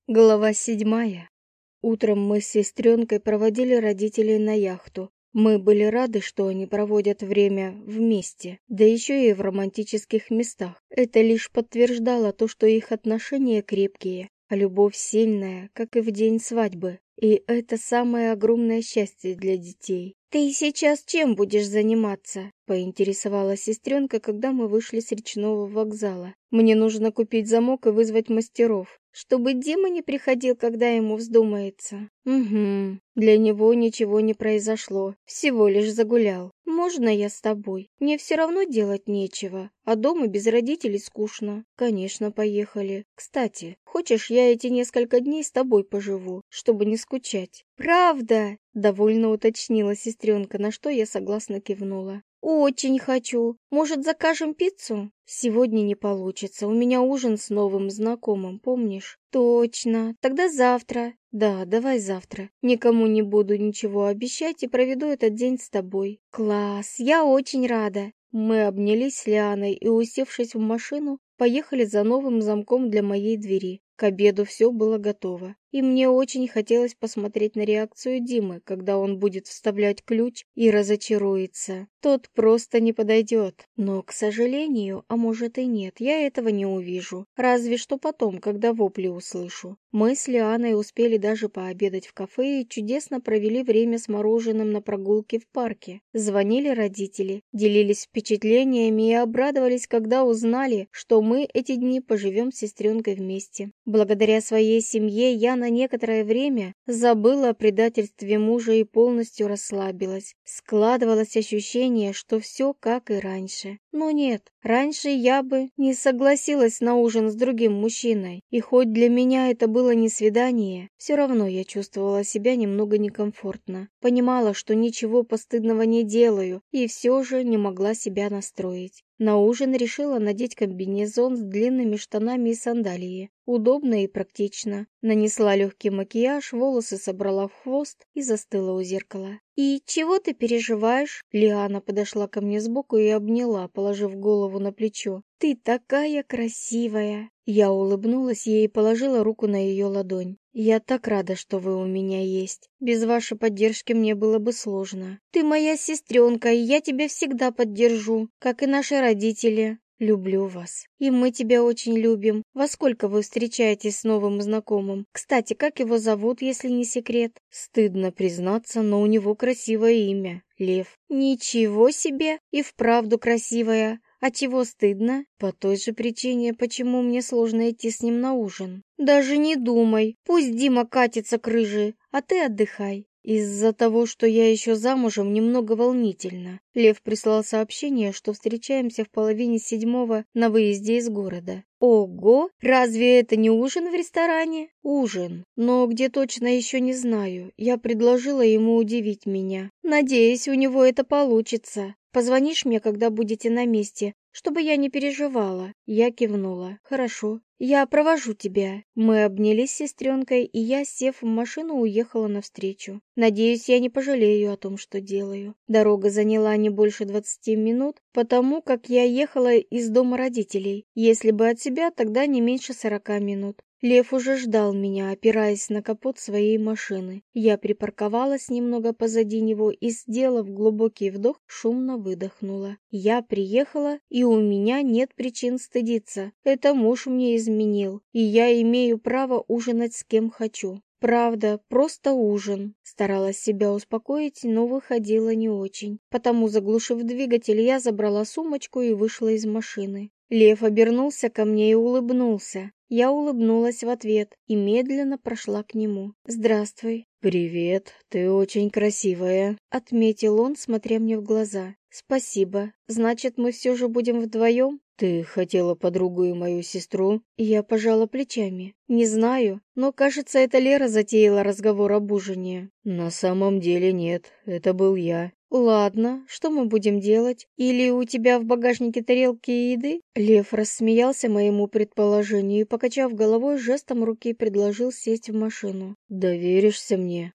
Глава 7. Утром мы с сестренкой проводили родителей на яхту. Мы были рады, что они проводят время вместе, да еще и в романтических местах. Это лишь подтверждало то, что их отношения крепкие, а любовь сильная, как и в день свадьбы. И это самое огромное счастье для детей. «Ты сейчас чем будешь заниматься?» — поинтересовалась сестренка, когда мы вышли с речного вокзала. «Мне нужно купить замок и вызвать мастеров, чтобы Дима не приходил, когда ему вздумается». «Угу. Для него ничего не произошло, всего лишь загулял. Можно я с тобой? Мне все равно делать нечего, а дома без родителей скучно». «Конечно, поехали. Кстати, хочешь, я эти несколько дней с тобой поживу, чтобы не скучать?» «Правда?» — довольно уточнила сестренка, на что я согласно кивнула. «Очень хочу. Может, закажем пиццу?» «Сегодня не получится. У меня ужин с новым знакомым, помнишь?» «Точно. Тогда завтра». «Да, давай завтра. Никому не буду ничего обещать и проведу этот день с тобой». «Класс! Я очень рада!» Мы обнялись с Лианой и, усевшись в машину, поехали за новым замком для моей двери. К обеду все было готово, и мне очень хотелось посмотреть на реакцию Димы, когда он будет вставлять ключ и разочаруется. Тот просто не подойдет. Но, к сожалению, а может и нет, я этого не увижу. Разве что потом, когда вопли услышу. Мы с Лианой успели даже пообедать в кафе и чудесно провели время с мороженым на прогулке в парке. Звонили родители, делились впечатлениями и обрадовались, когда узнали, что мы эти дни поживем с сестренкой вместе. Благодаря своей семье я на некоторое время забыла о предательстве мужа и полностью расслабилась. Складывалось ощущение, что все как и раньше. Но нет, раньше я бы не согласилась на ужин с другим мужчиной. И хоть для меня это было не свидание, все равно я чувствовала себя немного некомфортно. Понимала, что ничего постыдного не делаю, и все же не могла себя настроить. На ужин решила надеть комбинезон с длинными штанами и сандалии. Удобно и практично. Нанесла легкий макияж, волосы собрала в хвост и застыла у зеркала. «И чего ты переживаешь?» Лиана подошла ко мне сбоку и обняла, положив голову на плечо. «Ты такая красивая!» Я улыбнулась ей и положила руку на ее ладонь. «Я так рада, что вы у меня есть. Без вашей поддержки мне было бы сложно. Ты моя сестренка, и я тебя всегда поддержу, как и наши родители. Люблю вас. И мы тебя очень любим. Во сколько вы встречаетесь с новым знакомым? Кстати, как его зовут, если не секрет?» Стыдно признаться, но у него красивое имя. Лев. «Ничего себе! И вправду красивая. А чего стыдно? По той же причине, почему мне сложно идти с ним на ужин. Даже не думай. Пусть Дима катится к рыже, а ты отдыхай. Из-за того, что я еще замужем, немного волнительно. Лев прислал сообщение, что встречаемся в 6:30 на выезде из города. Ого! Разве это не ужин в ресторане? Ужин. Но где точно еще не знаю. Я предложила ему удивить меня. Надеюсь, у него это получится. Позвонишь мне, когда будете на месте, чтобы я не переживала. Я кивнула. Хорошо. Я провожу тебя. Мы обнялись с сестренкой, и я, сев в машину, уехала навстречу. Надеюсь, я не пожалею о том, что делаю. Дорога заняла не больше 20 минут, потому как я ехала из дома родителей. Если бы от себя, тогда не меньше 40 минут. Лев уже ждал меня, опираясь на капот своей машины. Я припарковалась немного позади него и, сделав глубокий вдох, шумно выдохнула. Я приехала, и у меня нет причин стыдиться. Это муж мне изменил, и я имею право ужинать с кем хочу. Правда, просто ужин. Старалась себя успокоить, но выходило не очень. Потому, заглушив двигатель, я забрала сумочку и вышла из машины. Лев обернулся ко мне и улыбнулся. Я улыбнулась в ответ и медленно прошла к нему. «Здравствуй». «Привет, ты очень красивая», — отметил он, смотря мне в глаза. «Спасибо. Значит, мы все же будем вдвоем?» «Ты хотела подругу и мою сестру?» Я пожала плечами. «Не знаю, но, кажется, это Лера затеяла разговор об ужине». «На самом деле нет, это был я». «Ладно, что мы будем делать? Или у тебя в багажнике тарелки и еды?» Лев рассмеялся моему предположению и, покачав головой, жестом руки предложил сесть в машину. «Доверишься мне?»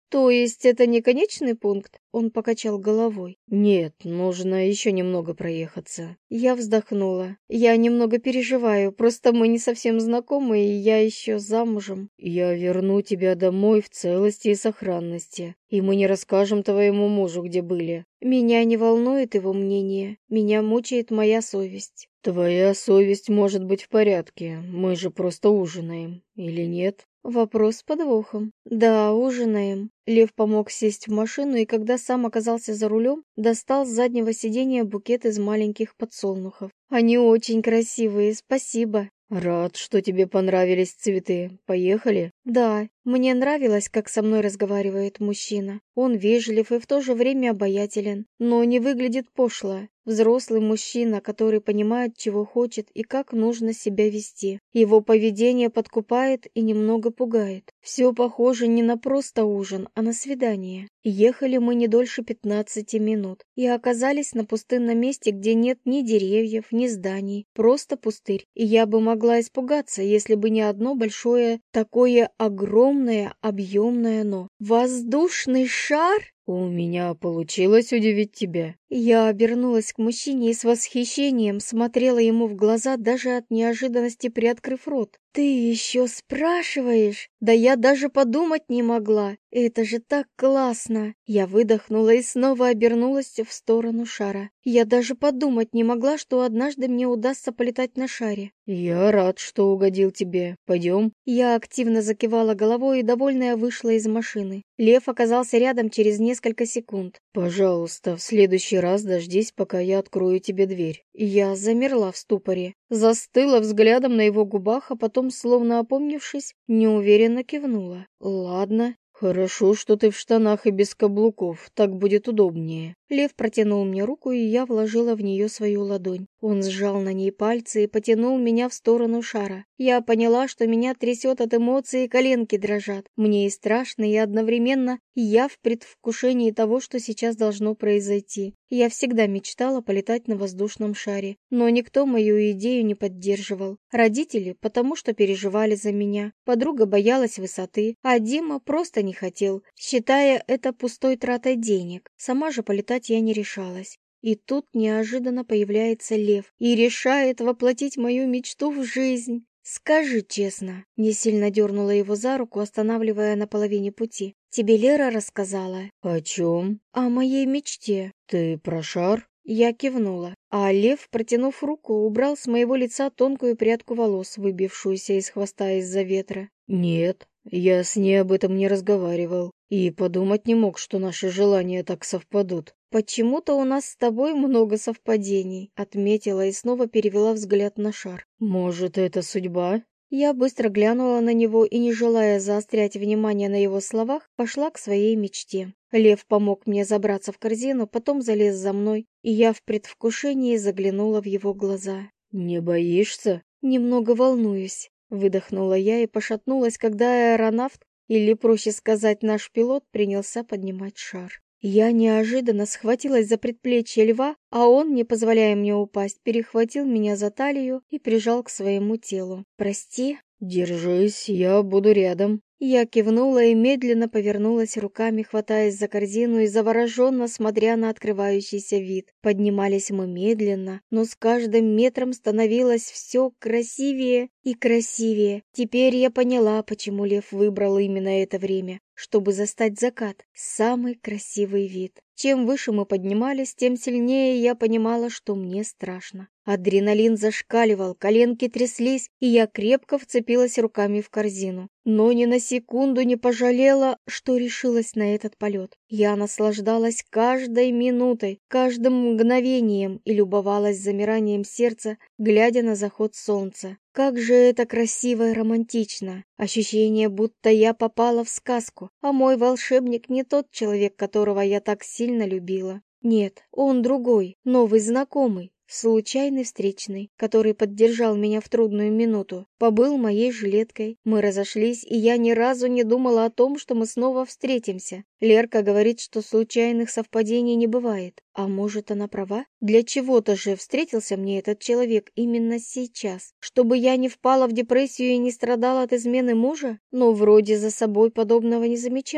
То есть это не конечный пункт? Он покачал головой. Нет, нужно еще немного проехаться. Я вздохнула. Я немного переживаю, просто мы не совсем знакомы, и я еще замужем. Я верну тебя домой в целости и сохранности, и мы не расскажем твоему мужу, где были. Меня не волнует его мнение, меня мучает моя совесть. Твоя совесть может быть в порядке, мы же просто ужинаем, или нет? Вопрос с подвохом. Да, ужинаем. Лев помог сесть в машину, и когда сам оказался за рулем, достал с заднего сиденья букет из маленьких подсолнухов. Они очень красивые, спасибо. Рад, что тебе понравились цветы. Поехали? Да, мне нравилось, как со мной разговаривает мужчина. Он вежлив и в то же время обаятелен, но не выглядит пошло. Взрослый мужчина, который понимает, чего хочет и как нужно себя вести. Его поведение подкупает и немного пугает. Все похоже не на просто ужин, а на свидание. Ехали мы не дольше 15 минут и оказались на пустынном месте, где нет ни деревьев, ни зданий, просто пустырь. И я бы могла испугаться, если бы не одно большое, такое огромное, объемное «но». Воздушный шар? У меня получилось удивить тебя. Я обернулась к мужчине и с восхищением смотрела ему в глаза, даже от неожиданности приоткрыв рот. «Ты еще спрашиваешь? Да я даже подумать не могла. Это же так классно!» Я выдохнула и снова обернулась в сторону шара. Я даже подумать не могла, что однажды мне удастся полетать на шаре. Я рад, что угодил тебе. Пойдем? Я активно закивала головой и, довольная, вышла из машины. Лев оказался рядом через несколько секунд. Пожалуйста, в следующий раз дождись, пока я открою тебе дверь. Я замерла в ступоре, застыла взглядом на его губах, а потом, словно опомнившись, неуверенно кивнула. «Ладно». Хорошо, что ты в штанах и без каблуков, так будет удобнее. Лев протянул мне руку, и я вложила в нее свою ладонь. Он сжал на ней пальцы и потянул меня в сторону шара. Я поняла, что меня трясет от эмоций, и коленки дрожат. Мне и страшно, и одновременно я в предвкушении того, что сейчас должно произойти. Я всегда мечтала полетать на воздушном шаре, но никто мою идею не поддерживал. Родители, потому что переживали за меня. Подруга боялась высоты, а Дима просто не хотел, считая это пустой тратой денег. Сама же полетать я не решалась. И тут неожиданно появляется Лев и решает воплотить мою мечту в жизнь. «Скажи честно», — не сильно дернула его за руку, останавливая на половине пути. «Тебе Лера рассказала?» О чем? «О моей мечте». Ты про шар? Я кивнула, а Лев, протянув руку, убрал с моего лица тонкую прядку волос, выбившуюся из хвоста из-за ветра. Нет, я с ней об этом не разговаривал. И подумать не мог, что наши желания так совпадут. «Почему-то у нас с тобой много совпадений», — отметила и снова перевела взгляд на шар. Может, это судьба? Я быстро глянула на него и, не желая заострять внимание на его словах, пошла к своей мечте. Лев помог мне забраться в корзину, потом залез за мной, и я в предвкушении заглянула в его глаза. Не боишься? «Немного волнуюсь», — выдохнула я и пошатнулась, когда аэронавт, или, проще сказать, наш пилот, принялся поднимать шар. Я неожиданно схватилась за предплечье Льва, а он, не позволяя мне упасть, перехватил меня за талию и прижал к своему телу. «Прости». Держись, я буду рядом. Я кивнула и медленно повернулась руками, хватаясь за корзину и завороженно смотря на открывающийся вид. Поднимались мы медленно, но с каждым метром становилось все красивее и красивее. Теперь я поняла, почему Лев выбрал именно это время, чтобы застать закат. Самый красивый вид. Чем выше мы поднимались, тем сильнее я понимала, что мне страшно. Адреналин зашкаливал, коленки тряслись, и я крепко вцепилась руками в корзину. Но ни на секунду не пожалела, что решилась на этот полет. Я наслаждалась каждой минутой, каждым мгновением и любовалась замиранием сердца, глядя на заход солнца. Как же это красиво и романтично! Ощущение, будто я попала в сказку, а мой волшебник не тот человек, которого я так сильно любила. Нет, он другой, новый знакомый. Случайный встречный, который поддержал меня в трудную минуту, побыл моей жилеткой. Мы разошлись, и я ни разу не думала о том, что мы снова встретимся. Лерка говорит, что случайных совпадений не бывает. А может, она права? Для чего-то же встретился мне этот человек именно сейчас. Чтобы я не впала в депрессию и не страдала от измены мужа? Но вроде за собой подобного не замечала.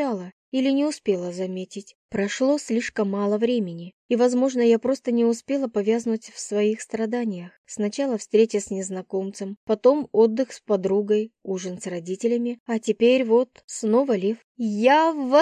или не успела заметить. Прошло слишком мало времени, и, возможно, я просто не успела повязнуть в своих страданиях. Сначала встреча с незнакомцем, потом отдых с подругой, ужин с родителями, а теперь вот снова Лев. «Я в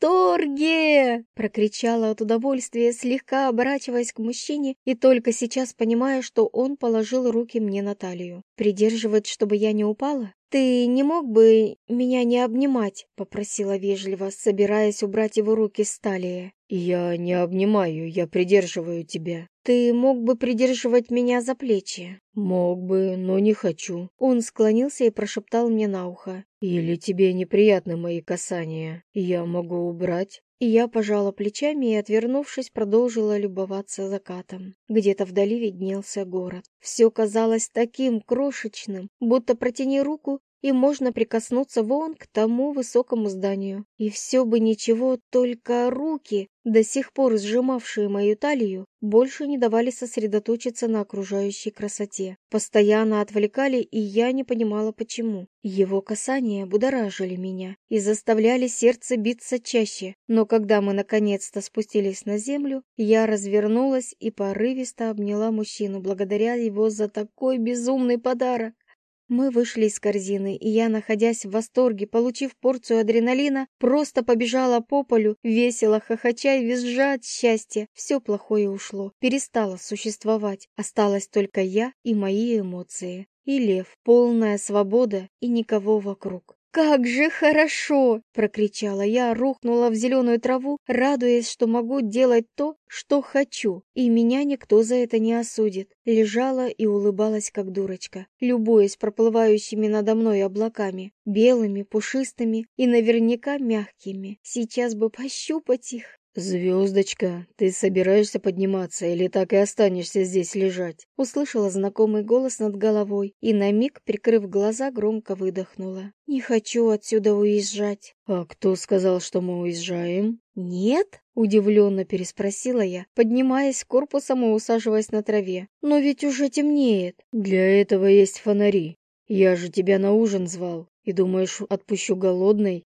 восторге!» – прокричала от удовольствия, слегка оборачиваясь к мужчине, и только сейчас понимая, что он положил руки мне на талию. «Придерживать, чтобы я не упала?» «Ты не мог бы меня не обнимать?» — попросила вежливо, собираясь убрать его руки с талии. «Я не обнимаю, я придерживаю тебя». «Ты мог бы придерживать меня за плечи?» «Мог бы, но не хочу». Он склонился и прошептал мне на ухо. «Или тебе неприятны мои касания? Я могу убрать?» И я пожала плечами и, отвернувшись, продолжила любоваться закатом. Где-то вдали виднелся город. Все казалось таким крошечным, будто протяни руку, и можно прикоснуться вон к тому высокому зданию. И все бы ничего, только руки, до сих пор сжимавшие мою талию, больше не давали сосредоточиться на окружающей красоте. Постоянно отвлекали, и я не понимала, почему. Его касания будоражили меня и заставляли сердце биться чаще. Но когда мы наконец-то спустились на землю, я развернулась и порывисто обняла мужчину, благодаря его за такой безумный подарок. Мы вышли из корзины, и я, находясь в восторге, получив порцию адреналина, просто побежала по полю, весело хохоча и визжа от счастья. Все плохое ушло, перестало существовать. Осталась только я и мои эмоции. И Лев, полная свобода и никого вокруг. «Как же хорошо!» — прокричала я, рухнула в зеленую траву, радуясь, что могу делать то, что хочу, и меня никто за это не осудит. Лежала и улыбалась, как дурочка, любуясь проплывающими надо мной облаками, белыми, пушистыми и наверняка мягкими. Сейчас бы пощупать их. «Звездочка, ты собираешься подниматься или так и останешься здесь лежать?» Услышала знакомый голос над головой и на миг, прикрыв глаза, громко выдохнула. «Не хочу отсюда уезжать». «А кто сказал, что мы уезжаем?» «Нет?» — удивленно переспросила я, поднимаясь корпусом и усаживаясь на траве. «Но ведь уже темнеет». «Для этого есть фонари. Я же тебя на ужин звал. И думаешь, отпущу голодной?»